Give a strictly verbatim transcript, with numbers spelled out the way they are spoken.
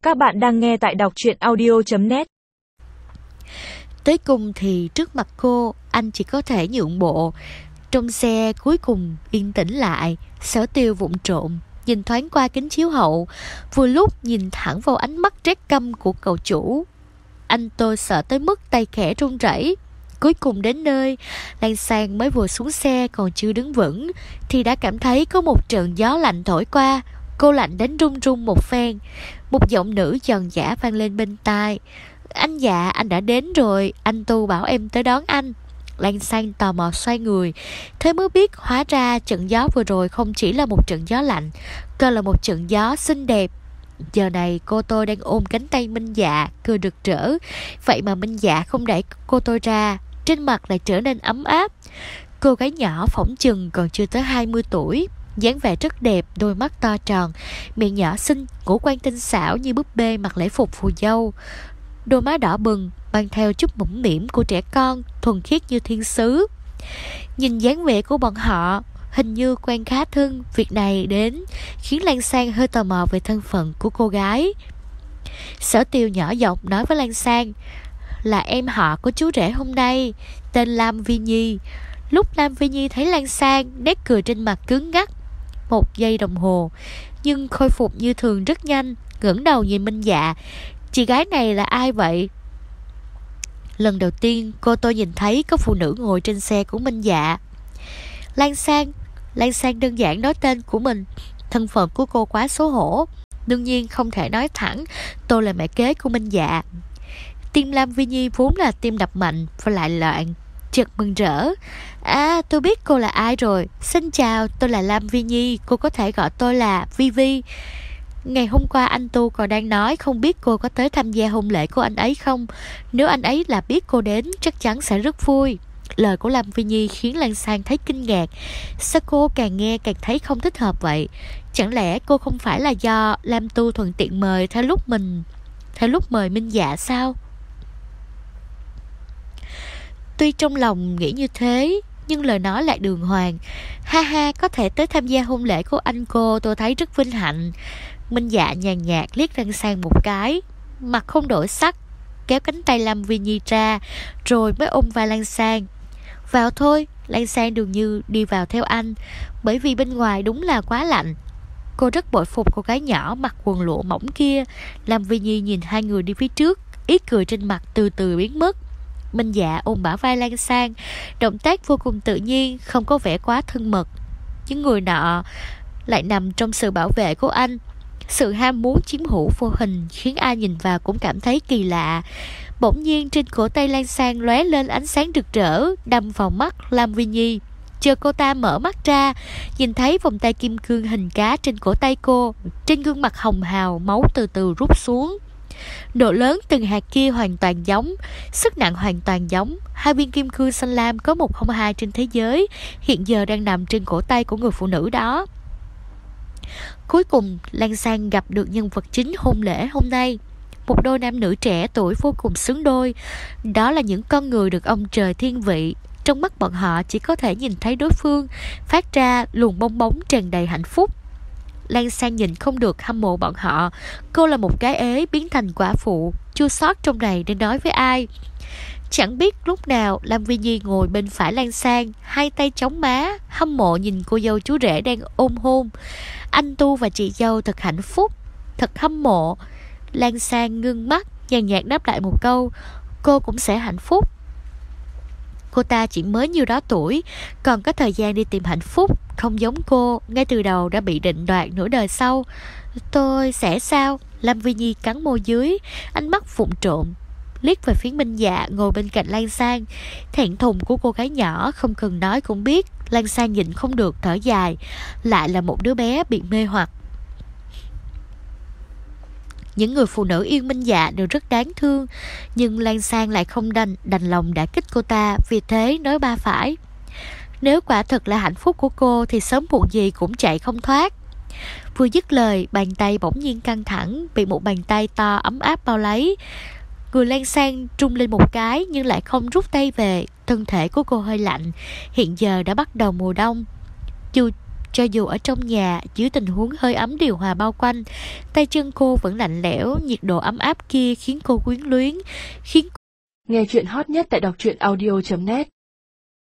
Các bạn đang nghe tại đọc truyện audio chấm net. Tới cùng thì trước mặt cô, anh chỉ có thể nhượng bộ. Trong xe cuối cùng yên tĩnh lại. Sở Tiêu vụng trộm nhìn thoáng qua kính chiếu hậu, vừa lúc nhìn thẳng vào ánh mắt rét căm của cậu chủ. Anh tôi sợ tới mức tay khẽ run rẩy. Cuối cùng đến nơi, Lan Sang mới vừa xuống xe còn chưa đứng vững thì đã cảm thấy có một trận gió lạnh thổi qua. Cô lạnh đến run run một phen. Một giọng nữ giòn giã vang lên bên tai: "Anh dạ, anh đã đến rồi, anh Tu bảo em tới đón anh." Lan Sang tò mò xoay người, thế mới biết hóa ra trận gió vừa rồi không chỉ là một trận gió lạnh, còn là một trận gió xinh đẹp. Giờ này cô tôi đang ôm cánh tay Minh Dạ, cười rực rỡ. Vậy mà Minh Dạ không đẩy cô tôi ra, trên mặt lại trở nên ấm áp. Cô gái nhỏ phỏng chừng còn chưa tới hai mươi tuổi, dáng vẻ rất đẹp, đôi mắt to tròn, miệng nhỏ xinh, ngũ quan tinh xảo như búp bê mặc lễ phục phù dâu. Đôi má đỏ bừng, mang theo chút mũm mĩm của trẻ con, thuần khiết như thiên sứ. Nhìn dáng vẻ của bọn họ, hình như quen khá thân. Việc này đến khiến Lan Sang hơi tò mò về thân phận của cô gái. Sở Tiêu nhỏ giọng nói với Lan Sang: "Là em họ của chú rể hôm nay, tên Lam Vi Nhi." Lúc Lam Vi Nhi thấy Lan Sang, nét cười trên mặt cứng ngắc một giây đồng hồ, nhưng khôi phục như thường rất nhanh, ngẩng đầu nhìn Minh Dạ: "Chị gái này là ai vậy?" Lần đầu tiên cô tôi nhìn thấy có phụ nữ ngồi trên xe của Minh Dạ. Lan Sang Lan Sang đơn giản nói tên của mình. Thân phận của cô quá xấu hổ, đương nhiên không thể nói thẳng tôi là mẹ kế của Minh Dạ. Tim Lam Vi Nhi vốn là tim đập mạnh và lại loạn, chợt mừng rỡ: "À, tôi biết cô là ai rồi. Xin chào, tôi là Lam Vi Nhi, cô có thể gọi tôi là Vi Vi. Ngày hôm qua anh Tu còn đang nói không biết cô có tới tham gia hôn lễ của anh ấy không. Nếu anh ấy là biết cô đến, chắc chắn sẽ rất vui." Lời của Lam Vi Nhi khiến Lan Sang thấy kinh ngạc. Sao cô càng nghe càng thấy không thích hợp vậy? Chẳng lẽ cô không phải là do Lam Tu thuận tiện mời theo lúc mình Theo lúc mời Minh Dạ sao? Tuy trong lòng nghĩ như thế, nhưng lời nói lại đường hoàng: "Ha ha, có thể tới tham gia hôn lễ của anh cô, tôi thấy rất vinh hạnh." Minh Dạ nhàn nhạt liếc Lan Sang một cái, mặt không đổi sắc, kéo cánh tay Lam Vi Nhi ra, rồi mới ôm vai Lan Sang: "Vào thôi." Lan Sang dường như đi vào theo anh, bởi vì bên ngoài đúng là quá lạnh. Cô rất bội phục cô gái nhỏ mặc quần lụa mỏng kia. Lam Vi Nhi nhìn hai người đi phía trước, ý cười trên mặt từ từ biến mất. Minh Dạ ôm bả vai Lan Sang, động tác vô cùng tự nhiên, không có vẻ quá thân mật. Những người nọ lại nằm trong sự bảo vệ của anh. Sự ham muốn chiếm hữu vô hình khiến ai nhìn vào cũng cảm thấy kỳ lạ. Bỗng nhiên trên cổ tay Lan Sang lóe lên ánh sáng rực rỡ, đâm vào mắt Lam Vi Nhi. Chờ cô ta mở mắt ra, nhìn thấy vòng tay kim cương hình cá trên cổ tay cô. Trên gương mặt hồng hào, máu từ từ rút xuống. Độ lớn từng hạt kia hoàn toàn giống, sức nặng hoàn toàn giống. Hai viên kim cương xanh lam có một không hai trên thế giới hiện giờ đang nằm trên cổ tay của người phụ nữ đó. Cuối cùng Lan Sang gặp được nhân vật chính hôn lễ hôm nay. Một đôi nam nữ trẻ tuổi vô cùng xứng đôi. Đó là những con người được ông trời thiên vị. Trong mắt bọn họ chỉ có thể nhìn thấy đối phương phát ra luồng bong bóng tràn đầy hạnh phúc. Lan Sang nhìn không được hâm mộ bọn họ. Cô là một gái ế biến thành quả phụ, chua xót trong này để nói với ai. Chẳng biết lúc nào Lam Vi Nhi ngồi bên phải Lan Sang, hai tay chống má, hâm mộ nhìn cô dâu chú rể đang ôm hôn. Anh Tu và chị dâu thật hạnh phúc, thật hâm mộ. Lan Sang ngưng mắt, nhàn nhạt đáp lại một câu: "Cô cũng sẽ hạnh phúc." Cô ta chỉ mới nhiêu đó tuổi, còn có thời gian đi tìm hạnh phúc, không giống cô, ngay từ đầu đã bị định đoạt nửa đời sau. "Tôi sẽ sao?" Lam Vi Nhi cắn môi dưới, ánh mắt vụng trộm liếc về phía Minh Dạ ngồi bên cạnh Lan Sang. Thẹn thùng của cô gái nhỏ không cần nói cũng biết. Lan Sang nhịn không được thở dài. Lại là một đứa bé bị mê hoặc. Những người phụ nữ yêu Minh Dạ đều rất đáng thương, nhưng Lan Sang lại không đành đành lòng đả kích cô ta, vì thế nói ba phải: "Nếu quả thật là hạnh phúc của cô thì sớm muộn gì cũng chạy không thoát." Vừa dứt lời, bàn tay bỗng nhiên căng thẳng, bị một bàn tay to ấm áp bao lấy. Người Lan Sang trung lên một cái nhưng lại không rút tay về. Thân thể của cô hơi lạnh, hiện giờ đã bắt đầu mùa đông. Dù Cho dù ở trong nhà, dưới tình huống hơi ấm điều hòa bao quanh, tay chân cô vẫn lạnh lẽo, nhiệt độ ấm áp kia khiến cô quyến luyến, khiến Nghe chuyện hot nhất tại đọc truyện audio chấm net